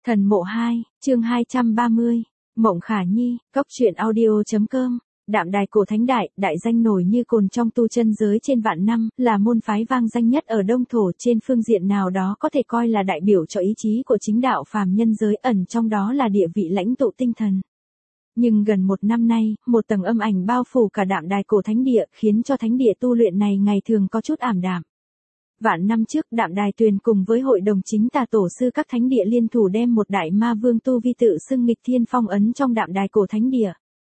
Thần mộ 2, chương 230, Mộng Khả Nhi, Cốc truyện audio.com. Đạm Đài Cổ Thánh Đại, đại danh nổi như cồn trong tu chân giới trên vạn năm, là môn phái vang danh nhất ở Đông Thổ, trên phương diện nào đó có thể coi là đại biểu cho ý chí của chính đạo phàm nhân giới, ẩn trong đó là địa vị lãnh tụ tinh thần. Nhưng gần một năm nay, một tầng âm ảnh bao phủ cả Đạm Đài Cổ Thánh Địa, khiến cho thánh địa tu luyện này ngày thường có chút ảm đạm. Vạn năm trước, Đạm Đài Tuyền cùng với hội đồng chính tà tổ sư các thánh địa liên thủ đem một đại ma vương tu vi tự xưng nghịch thiên phong ấn trong Đạm Đài Cổ Thánh Địa.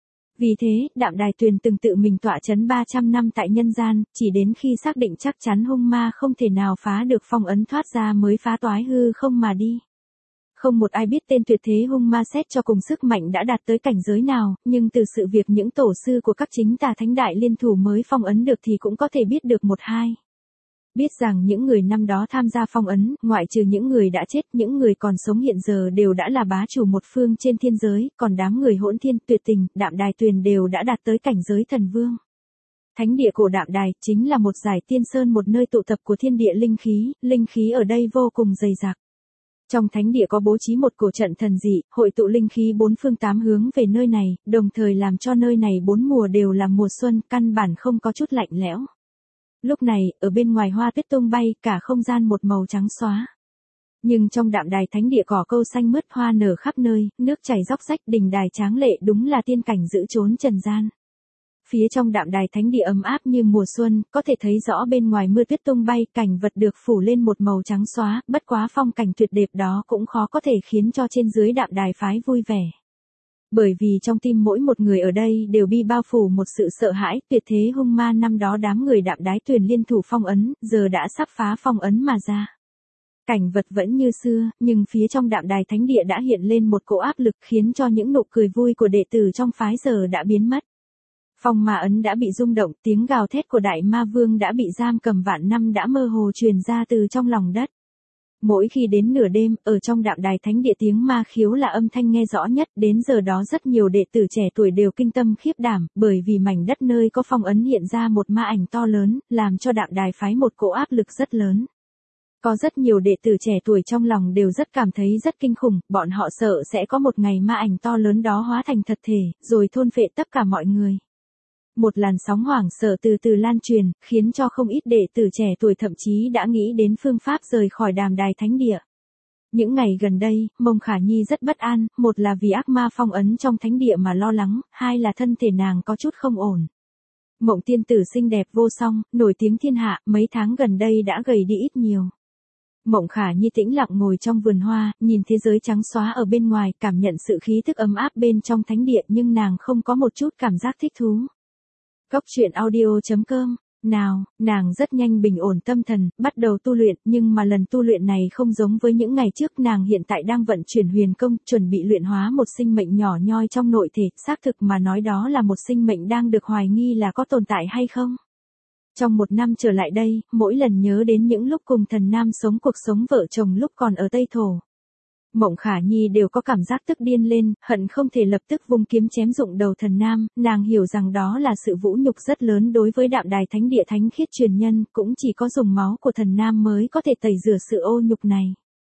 Vì thế, Đạm Đài Tuyền từng tự mình tọa chấn 300 năm tại nhân gian, chỉ đến khi xác định chắc chắn hung ma không thể nào phá được phong ấn thoát ra mới phá toái hư không mà đi. Không một ai biết tên tuyệt thế hung ma xét cho cùng sức mạnh đã đạt tới cảnh giới nào, nhưng từ sự việc những tổ sư của các chính tà thánh đại liên thủ mới phong ấn được thì cũng có thể biết được một hai. Biết rằng những người năm đó tham gia phong ấn, ngoại trừ những người đã chết, những người còn sống hiện giờ đều đã là bá chủ một phương trên thiên giới, còn đám người hỗn thiên tuyệt tình, Đạm Đài Tuyền đều đã đạt tới cảnh giới thần vương. Thánh địa cổ Đạm Đài chính là một dải tiên sơn, một nơi tụ tập của thiên địa linh khí ở đây vô cùng dày dặc. Trong thánh địa có bố trí một cổ trận thần dị, hội tụ linh khí bốn phương tám hướng về nơi này, đồng thời làm cho nơi này bốn mùa đều là mùa xuân, căn bản không có chút lạnh lẽo. Lúc này, ở bên ngoài hoa tuyết tung bay, cả không gian một màu trắng xóa. Nhưng trong Đạm Đài Thánh Địa cỏ câu xanh mướt, hoa nở khắp nơi, nước chảy róc rách, đình đài tráng lệ, đúng là tiên cảnh giữ trốn trần gian. Phía trong Đạm Đài Thánh Địa ấm áp như mùa xuân, có thể thấy rõ bên ngoài mưa tuyết tung bay, cảnh vật được phủ lên một màu trắng xóa, bất quá phong cảnh tuyệt đẹp đó cũng khó có thể khiến cho trên dưới Đạm Đài phái vui vẻ. Bởi vì trong tim mỗi một người ở đây đều bị bao phủ một sự sợ hãi, tuyệt thế hung ma năm đó đám người Đạm Đái Tuyền liên thủ phong ấn, giờ đã sắp phá phong ấn mà ra. Cảnh vật vẫn như xưa, nhưng phía trong Đạm Đài Thánh Địa đã hiện lên một cỗ áp lực khiến cho những nụ cười vui của đệ tử trong phái giờ đã biến mất. Phong ma ấn đã bị rung động, tiếng gào thét của đại ma vương đã bị giam cầm vạn năm đã mơ hồ truyền ra từ trong lòng đất. Mỗi khi đến nửa đêm, ở trong Đạm Đài Thánh Địa tiếng ma khiếu là âm thanh nghe rõ nhất, đến giờ đó rất nhiều đệ tử trẻ tuổi đều kinh tâm khiếp đảm, bởi vì mảnh đất nơi có phong ấn hiện ra một ma ảnh to lớn, làm cho Đạm Đài phái một cỗ áp lực rất lớn. Có rất nhiều đệ tử trẻ tuổi trong lòng đều rất cảm thấy rất kinh khủng, bọn họ sợ sẽ có một ngày ma ảnh to lớn đó hóa thành thật thể, rồi thôn phệ tất cả mọi người. Một làn sóng hoảng sợ từ từ lan truyền, khiến cho không ít đệ tử trẻ tuổi thậm chí đã nghĩ đến phương pháp rời khỏi Đạm Đài Thánh Địa. Những ngày gần đây, Mộng Khả Nhi rất bất an, một là vì ác ma phong ấn trong thánh địa mà lo lắng, hai là thân thể nàng có chút không ổn. Mộng tiên tử xinh đẹp vô song, nổi tiếng thiên hạ, mấy tháng gần đây đã gầy đi ít nhiều. Mộng Khả Nhi tĩnh lặng ngồi trong vườn hoa, nhìn thế giới trắng xóa ở bên ngoài, cảm nhận sự khí thức ấm áp bên trong thánh địa, nhưng nàng không có một chút cảm giác thích thú. Cốc truyện audio.com. Nào, nàng rất nhanh bình ổn tâm thần, bắt đầu tu luyện, nhưng mà lần tu luyện này không giống với những ngày trước, nàng hiện tại đang vận chuyển huyền công, chuẩn bị luyện hóa một sinh mệnh nhỏ nhoi trong nội thể, xác thực mà nói đó là một sinh mệnh đang được hoài nghi là có tồn tại hay không. Trong một năm trở lại đây, mỗi lần nhớ đến những lúc cùng thần nam sống cuộc sống vợ chồng lúc còn ở Tây Thổ, Mộng Khả Nhi đều có cảm giác tức điên lên, hận không thể lập tức vung kiếm chém rụng đầu thần nam, nàng hiểu rằng đó là sự vũ nhục rất lớn đối với Đạm Đài Thánh Địa thánh khiết truyền nhân, cũng chỉ có dùng máu của thần nam mới có thể tẩy rửa sự ô nhục này.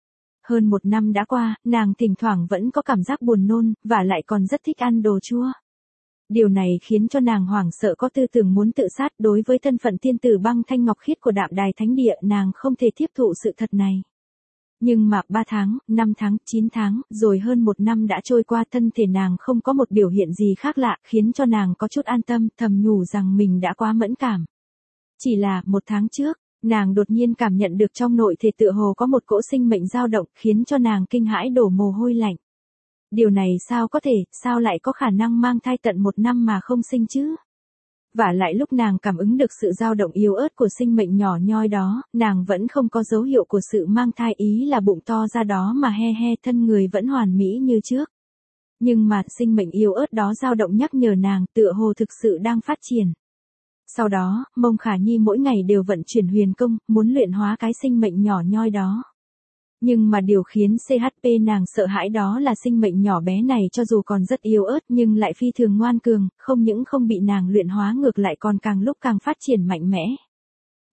Hơn một năm đã qua, nàng thỉnh thoảng vẫn có cảm giác buồn nôn, và lại còn rất thích ăn đồ chua. Điều này khiến cho nàng hoảng sợ có tư tưởng muốn tự sát. Đối với thân phận tiên tử băng thanh ngọc khiết của Đạm Đài Thánh Địa, nàng không thể tiếp thụ sự thật này. Nhưng mà 3 tháng, 5 tháng, 9 tháng, rồi hơn một năm đã trôi qua, thân thể nàng không có một biểu hiện gì khác lạ, khiến cho nàng có chút an tâm, thầm nhủ rằng mình đã quá mẫn cảm. Chỉ là, một tháng trước, nàng đột nhiên cảm nhận được trong nội thể tựa hồ có một cỗ sinh mệnh dao động, khiến cho nàng kinh hãi đổ mồ hôi lạnh. Điều này sao có thể, sao lại có khả năng mang thai tận một năm mà không sinh chứ? Và lại lúc nàng cảm ứng được sự dao động yếu ớt của sinh mệnh nhỏ nhoi đó, nàng vẫn không có dấu hiệu của sự mang thai, ý là bụng to ra đó mà thân người vẫn hoàn mỹ như trước. Nhưng mà sinh mệnh yếu ớt đó dao động nhắc nhở nàng tựa hồ thực sự đang phát triển. Sau đó, Mộng Khả Nhi mỗi ngày đều vận chuyển huyền công, muốn luyện hóa cái sinh mệnh nhỏ nhoi đó. Nhưng mà điều khiến CHP nàng sợ hãi đó là sinh mệnh nhỏ bé này cho dù còn rất yếu ớt nhưng lại phi thường ngoan cường, không những không bị nàng luyện hóa ngược lại còn càng lúc càng phát triển mạnh mẽ.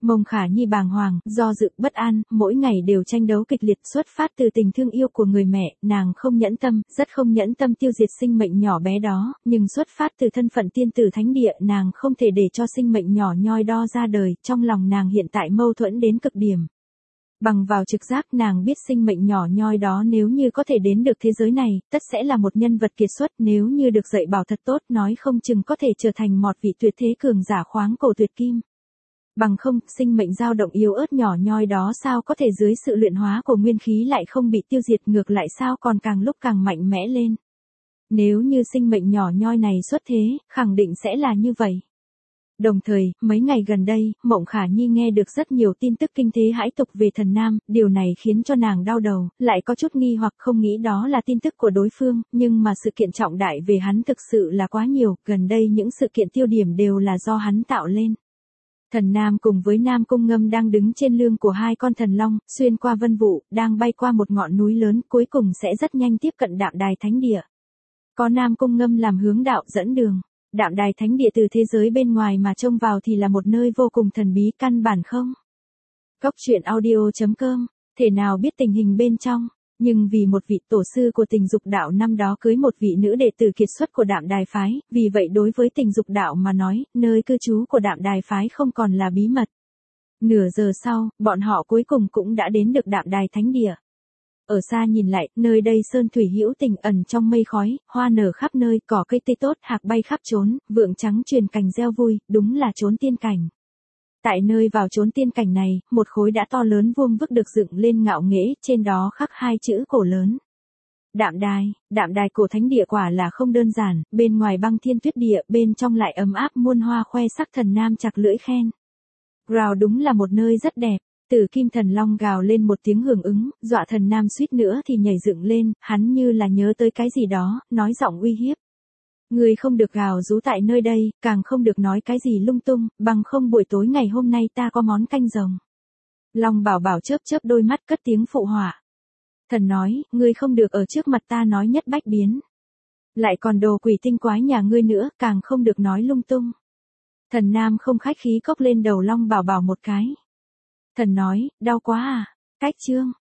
Mông Khả Nhi bàng hoàng, do dự, bất an, mỗi ngày đều tranh đấu kịch liệt xuất phát từ tình thương yêu của người mẹ, nàng không nhẫn tâm, rất không nhẫn tâm tiêu diệt sinh mệnh nhỏ bé đó, nhưng xuất phát từ thân phận tiên tử thánh địa, nàng không thể để cho sinh mệnh nhỏ nhoi đó ra đời, trong lòng nàng hiện tại mâu thuẫn đến cực điểm. Bằng vào trực giác nàng biết sinh mệnh nhỏ nhoi đó nếu như có thể đến được thế giới này, tất sẽ là một nhân vật kiệt xuất, nếu như được dạy bảo thật tốt nói không chừng có thể trở thành một vị tuyệt thế cường giả khoáng cổ tuyệt kim. Bằng không, sinh mệnh dao động yếu ớt nhỏ nhoi đó sao có thể dưới sự luyện hóa của nguyên khí lại không bị tiêu diệt, ngược lại sao còn càng lúc càng mạnh mẽ lên. Nếu như sinh mệnh nhỏ nhoi này xuất thế, khẳng định sẽ là như vậy. Đồng thời, mấy ngày gần đây, Mộng Khả Nhi nghe được rất nhiều tin tức kinh thế hãi tục về Thần Nam, điều này khiến cho nàng đau đầu, lại có chút nghi hoặc không nghĩ đó là tin tức của đối phương, nhưng mà sự kiện trọng đại về hắn thực sự là quá nhiều, gần đây những sự kiện tiêu điểm đều là do hắn tạo lên. Thần Nam cùng với Nam Cung Ngâm đang đứng trên lưng của hai con thần long, xuyên qua vân vụ, đang bay qua một ngọn núi lớn, cuối cùng sẽ rất nhanh tiếp cận Đạm Đài Thánh Địa. Có Nam Cung Ngâm làm hướng đạo dẫn đường. Đạm Đài Thánh Địa từ thế giới bên ngoài mà trông vào thì là một nơi vô cùng thần bí, căn bản không. Cốc truyện audio.com, thể nào biết tình hình bên trong, nhưng vì một vị tổ sư của Tình Dục Đạo năm đó cưới một vị nữ đệ tử kiệt xuất của Đạm Đài Phái, vì vậy đối với Tình Dục Đạo mà nói, nơi cư trú của Đạm Đài Phái không còn là bí mật. Nửa giờ sau, bọn họ cuối cùng cũng đã đến được Đạm Đài Thánh Địa. Ở xa nhìn lại, nơi đây sơn thủy hữu tình, ẩn trong mây khói, hoa nở khắp nơi, cỏ cây tươi tốt, hạc bay khắp trốn, vượng trắng truyền cành reo vui, đúng là trốn tiên cảnh. Tại nơi vào trốn tiên cảnh này, một khối đá to lớn vuông vức được dựng lên ngạo nghễ, trên đó khắc hai chữ cổ lớn. Đạm Đài cổ thánh địa quả là không đơn giản, bên ngoài băng thiên tuyết địa, bên trong lại ấm áp muôn hoa khoe sắc. Thần Nam chặt lưỡi khen. Rào, đúng là một nơi rất đẹp. Tử Kim Thần Long gào lên một tiếng hưởng ứng, dọa Thần Nam suýt nữa thì nhảy dựng lên, hắn như là nhớ tới cái gì đó, nói giọng uy hiếp. Ngươi không được gào rú tại nơi đây, càng không được nói cái gì lung tung, bằng không buổi tối ngày hôm nay ta có món canh rồng. Long Bảo Bảo chớp chớp đôi mắt cất tiếng phụ họa. Thần nói, ngươi không được ở trước mặt ta nói nhất bách biến. Lại còn đồ quỷ tinh quái nhà ngươi nữa, càng không được nói lung tung. Thần Nam không khách khí cốc lên đầu Long Bảo Bảo một cái. Thần nói, đau quá à, cách chương.